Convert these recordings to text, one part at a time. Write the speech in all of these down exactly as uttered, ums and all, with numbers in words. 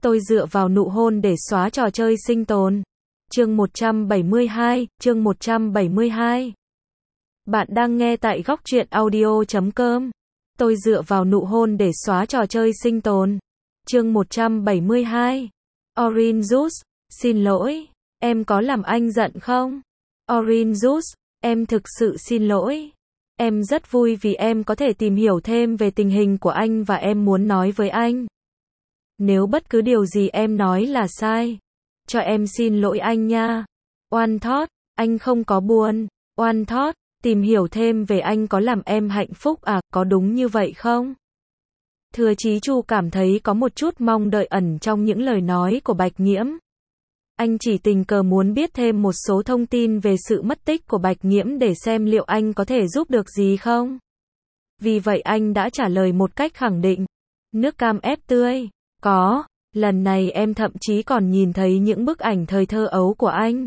Tôi dựa vào nụ hôn để xóa trò chơi sinh tồn. Chương một trăm bảy mươi hai, chương một trăm bảy mươi hai. Bạn đang nghe tại góc truyện audio chấm com. Tôi dựa vào nụ hôn để xóa trò chơi sinh tồn. Chương một trăm bảy mươi hai. Orange Juice, xin lỗi, em có làm anh giận không? Orange Juice, em thực sự xin lỗi. Em rất vui vì em có thể tìm hiểu thêm về tình hình của anh và em muốn nói với anh. Nếu bất cứ điều gì em nói là sai, cho em xin lỗi anh nha. One Thought, anh không có buồn. One Thought, tìm hiểu thêm về anh có làm em hạnh phúc à, có đúng như vậy không? Thừa Chí Chu cảm thấy có một chút mong đợi ẩn trong những lời nói của Bạch Nghiễm. Anh chỉ tình cờ muốn biết thêm một số thông tin về sự mất tích của Bạch Nghiễm để xem liệu anh có thể giúp được gì không. Vì vậy anh đã trả lời một cách khẳng định. Nước cam ép tươi. Có, lần này em thậm chí còn nhìn thấy những bức ảnh thời thơ ấu của anh.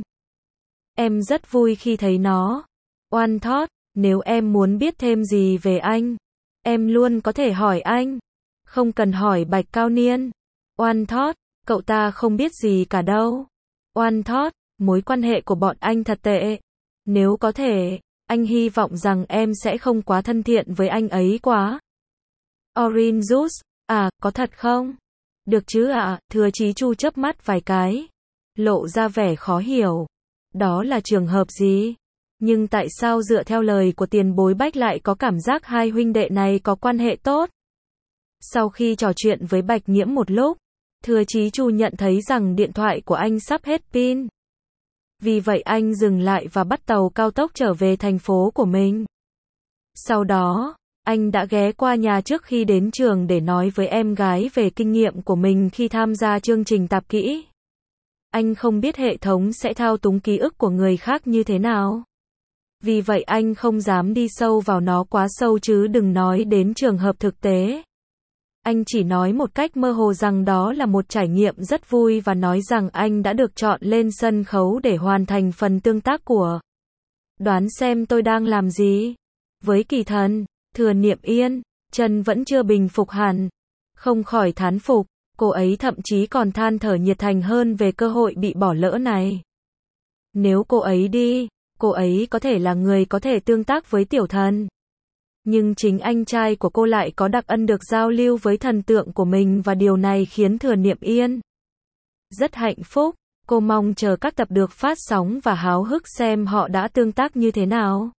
Em rất vui khi thấy nó. One Thought, nếu em muốn biết thêm gì về anh, em luôn có thể hỏi anh. Không cần hỏi Bạch Cao Niên. One Thought, cậu ta không biết gì cả đâu. One Thought, mối quan hệ của bọn anh thật tệ. Nếu có thể, anh hy vọng rằng em sẽ không quá thân thiện với anh ấy quá. Orange Juice, à, có thật không? Được chứ ạ, à? Thừa Chí Chu chớp mắt vài cái, lộ ra vẻ khó hiểu. Đó là trường hợp gì? Nhưng tại sao dựa theo lời của tiền bối Bách lại có cảm giác hai huynh đệ này có quan hệ tốt? Sau khi trò chuyện với Bạch Nghiễm một lúc, Thừa Chí Chu nhận thấy rằng điện thoại của anh sắp hết pin. Vì vậy anh dừng lại và bắt tàu cao tốc trở về thành phố của mình. Sau đó, anh đã ghé qua nhà trước khi đến trường để nói với em gái về kinh nghiệm của mình khi tham gia chương trình tạp kỹ. Anh không biết hệ thống sẽ thao túng ký ức của người khác như thế nào. Vì vậy anh không dám đi sâu vào nó quá sâu chứ đừng nói đến trường hợp thực tế. Anh chỉ nói một cách mơ hồ rằng đó là một trải nghiệm rất vui và nói rằng anh đã được chọn lên sân khấu để hoàn thành phần tương tác của Đoán xem tôi đang làm gì? Với Kỳ Thần, Thừa Niệm Yên, chân vẫn chưa bình phục hẳn. Không khỏi thán phục, cô ấy thậm chí còn than thở nhiệt thành hơn về cơ hội bị bỏ lỡ này. Nếu cô ấy đi, cô ấy có thể là người có thể tương tác với Tiểu Thần. Nhưng chính anh trai của cô lại có đặc ân được giao lưu với thần tượng của mình và điều này khiến Thừa Niệm Yên rất hạnh phúc. Cô mong chờ các tập được phát sóng và háo hức xem họ đã tương tác như thế nào.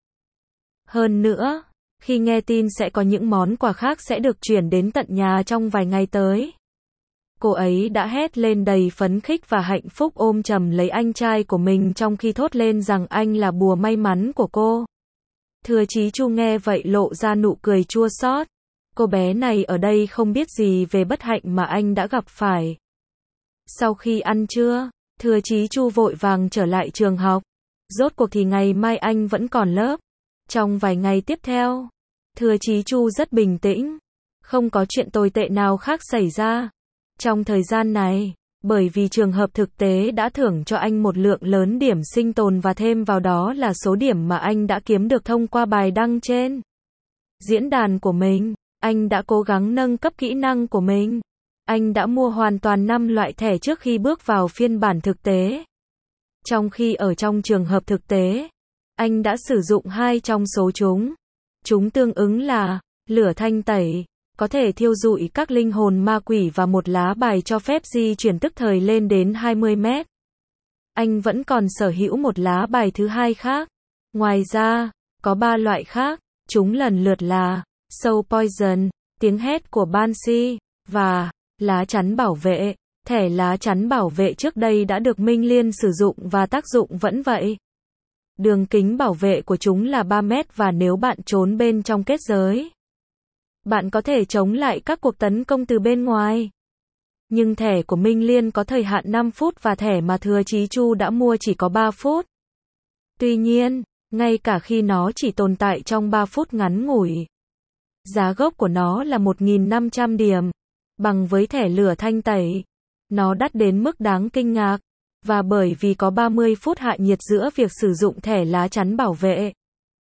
Hơn nữa, khi nghe tin sẽ có những món quà khác sẽ được chuyển đến tận nhà trong vài ngày tới, cô ấy đã hét lên đầy phấn khích và hạnh phúc ôm chầm lấy anh trai của mình trong khi thốt lên rằng anh là bùa may mắn của cô. Thừa Chí Chu nghe vậy lộ ra nụ cười chua xót. Cô bé này ở đây không biết gì về bất hạnh mà anh đã gặp phải. Sau khi ăn trưa, Thừa Chí Chu vội vàng trở lại trường học. Rốt cuộc thì ngày mai anh vẫn còn lớp. Trong vài ngày tiếp theo, Thừa Chí Chu rất bình tĩnh. Không có chuyện tồi tệ nào khác xảy ra. Trong thời gian này, bởi vì trường hợp thực tế đã thưởng cho anh một lượng lớn điểm sinh tồn và thêm vào đó là số điểm mà anh đã kiếm được thông qua bài đăng trên diễn đàn của mình, anh đã cố gắng nâng cấp kỹ năng của mình. Anh đã mua hoàn toàn năm loại thẻ trước khi bước vào phiên bản thực tế. Trong khi ở trong trường hợp thực tế, anh đã sử dụng hai trong số chúng. Chúng tương ứng là lửa thanh tẩy, có thể thiêu rụi các linh hồn ma quỷ và một lá bài cho phép di chuyển tức thời lên đến hai mươi mét. Anh vẫn còn sở hữu một lá bài thứ hai khác. Ngoài ra, có ba loại khác, chúng lần lượt là Soul Poison, tiếng hét của Banshee, và lá chắn bảo vệ. Thẻ lá chắn bảo vệ trước đây đã được Minh Liên sử dụng và tác dụng vẫn vậy. Đường kính bảo vệ của chúng là ba mét và nếu bạn trốn bên trong kết giới, bạn có thể chống lại các cuộc tấn công từ bên ngoài. Nhưng thẻ của Minh Liên có thời hạn năm phút và thẻ mà Thừa Chí Chu đã mua chỉ có ba phút. Tuy nhiên, ngay cả khi nó chỉ tồn tại trong ba phút ngắn ngủi, giá gốc của nó là một nghìn năm trăm điểm, bằng với thẻ lửa thanh tẩy. Nó đắt đến mức đáng kinh ngạc, và bởi vì có ba mươi phút hạ nhiệt giữa việc sử dụng thẻ lá chắn bảo vệ,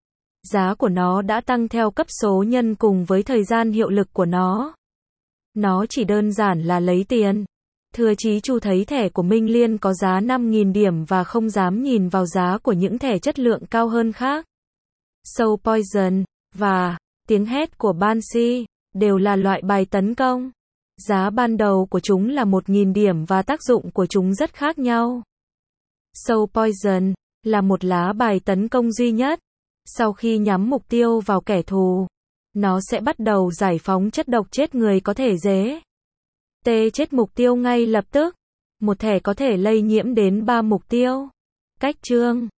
giá của nó đã tăng theo cấp số nhân cùng với thời gian hiệu lực của nó. Nó chỉ đơn giản là lấy tiền. Thưa chí chủ thấy thẻ của Minh Liên có giá năm nghìn điểm và không dám nhìn vào giá của những thẻ chất lượng cao hơn khác. Soul Poison và tiếng hét của Banshee đều là loại bài tấn công. Giá ban đầu của chúng là một nghìn điểm và tác dụng của chúng rất khác nhau. Soul Poison là một lá bài tấn công duy nhất. Sau khi nhắm mục tiêu vào kẻ thù, nó sẽ bắt đầu giải phóng chất độc chết người có thể dễ tê chết mục tiêu ngay lập tức. Một thẻ có thể lây nhiễm đến ba mục tiêu. Cách chương